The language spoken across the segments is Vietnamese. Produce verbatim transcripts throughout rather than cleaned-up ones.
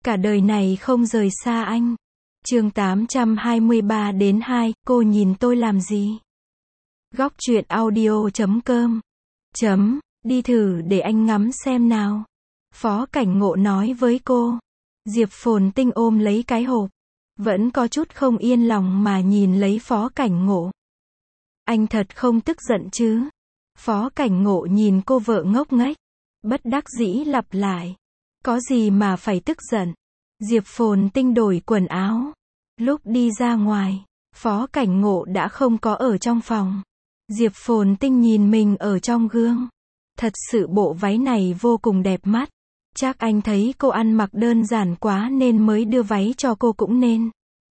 Cả đời này không rời xa anh. Chương tám trăm hai mươi ba đến hai, cô nhìn tôi làm gì? Góc truyện audio chấm com. Chấm, đi thử để anh ngắm xem nào. Phó Cảnh Ngộ nói với cô. Diệp Phồn Tinh ôm lấy cái hộp. Vẫn có chút không yên lòng mà nhìn lấy Phó Cảnh Ngộ. Anh thật không tức giận chứ? Phó Cảnh Ngộ nhìn cô vợ ngốc nghếch. Bất đắc dĩ lặp lại. Có gì mà phải tức giận? Diệp Phồn Tinh đổi quần áo. Lúc đi ra ngoài, Phó Cảnh Ngộ đã không có ở trong phòng. Diệp Phồn Tinh nhìn mình ở trong gương. Thật sự bộ váy này vô cùng đẹp mắt. Chắc anh thấy cô ăn mặc đơn giản quá nên mới đưa váy cho cô cũng nên.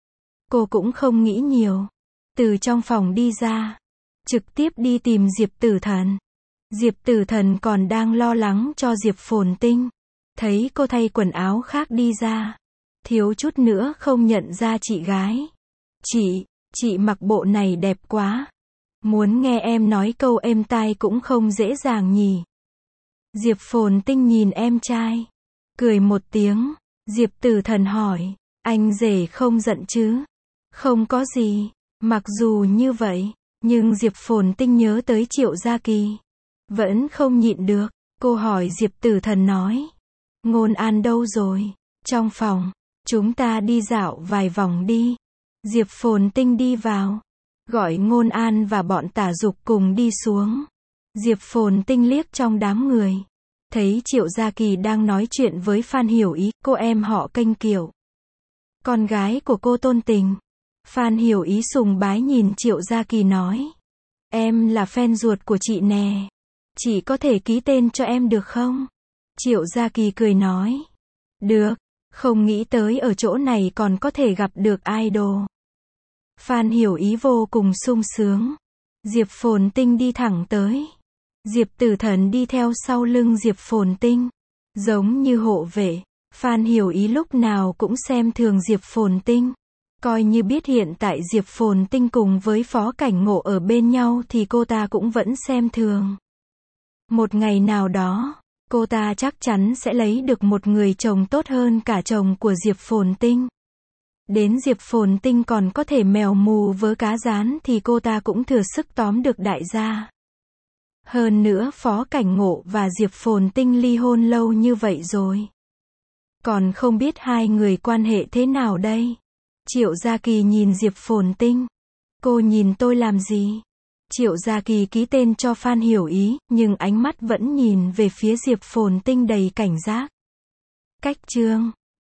Cô cũng không nghĩ nhiều. Từ trong phòng đi ra. Trực tiếp đi tìm Diệp Tử Thần. Diệp Tử Thần còn đang lo lắng cho Diệp Phồn Tinh. Thấy cô thay quần áo khác đi ra. Thiếu chút nữa không nhận ra chị gái. Chị, chị mặc bộ này đẹp quá. Muốn nghe em nói câu êm tai cũng không dễ dàng nhỉ. Diệp Phồn Tinh nhìn em trai. Cười một tiếng. Diệp Tử Thần hỏi. Anh rể không giận chứ? Không có gì. Mặc dù như vậy, nhưng Diệp Phồn Tinh nhớ tới Triệu Gia Kỳ. Vẫn không nhịn được. Cô hỏi Diệp Tử Thần nói. Ngôn An đâu rồi? Trong phòng. Chúng ta đi dạo vài vòng đi. Diệp Phồn Tinh đi vào. Gọi Ngôn An và bọn Tả Dục cùng đi xuống. Diệp Phồn Tinh liếc trong đám người. Thấy Triệu Gia Kỳ đang nói chuyện với Phan Hiểu Ý, cô em họ Kênh Kiều. Con gái của cô Tôn Tình. Phan Hiểu Ý sùng bái nhìn Triệu Gia Kỳ nói. Em là fan ruột của chị nè. Chị có thể ký tên cho em được không? Triệu Gia Kỳ cười nói. Được. Không nghĩ tới ở chỗ này còn có thể gặp được idol. Phan Hiểu Ý vô cùng sung sướng. Diệp Phồn Tinh đi thẳng tới. Diệp Tử Thần đi theo sau lưng Diệp Phồn Tinh. Giống như hộ vệ. Phan Hiểu Ý lúc nào cũng xem thường Diệp Phồn Tinh. Coi như biết hiện tại Diệp Phồn Tinh cùng với Phó Cảnh Ngộ ở bên nhau thì cô ta cũng vẫn xem thường. Một ngày nào đó, cô ta chắc chắn sẽ lấy được một người chồng tốt hơn cả chồng của Diệp Phồn Tinh. Đến Diệp Phồn Tinh còn có thể mèo mù vớ cá rán thì cô ta cũng thừa sức tóm được đại gia. Hơn nữa Phó Cảnh Ngộ và Diệp Phồn Tinh ly hôn lâu như vậy rồi. Còn không biết hai người quan hệ thế nào đây? Triệu Gia Kỳ nhìn Diệp Phồn Tinh. Cô nhìn tôi làm gì? Triệu Gia Kỳ ký tên cho Phan Hiểu Ý, nhưng ánh mắt vẫn nhìn về phía Diệp Phồn Tinh đầy cảnh giác. Cách chương